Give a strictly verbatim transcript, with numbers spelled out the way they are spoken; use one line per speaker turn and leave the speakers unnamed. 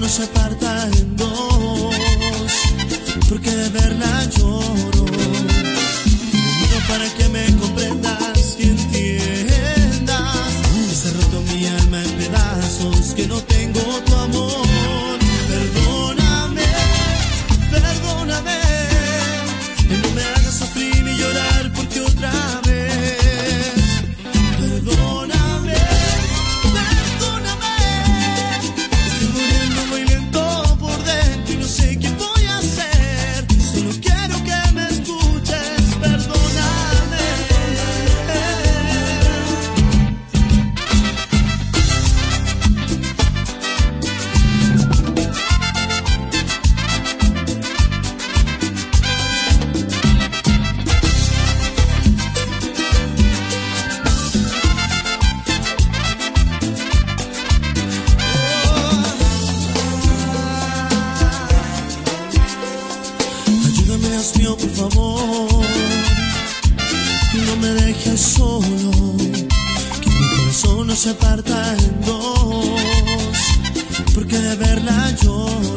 no se parta en dos, porque de verla lloro. Digo para que me comprendas y entiendas que se ha roto mi alma en pedazos, que no tengo tu amor. Perdóname, perdóname, que no me hagas sufrir ni llorar porque otra vez. Perdóname, perdóname, estoy muriendo muy lento por dentro y no sé qué voy a hacer. Solo quiero que me escuches, perdóname. Ayúdame, Dios mío, por favor, no me dejes solo, que mi corazón no se parta en dos, porque de verla lloro.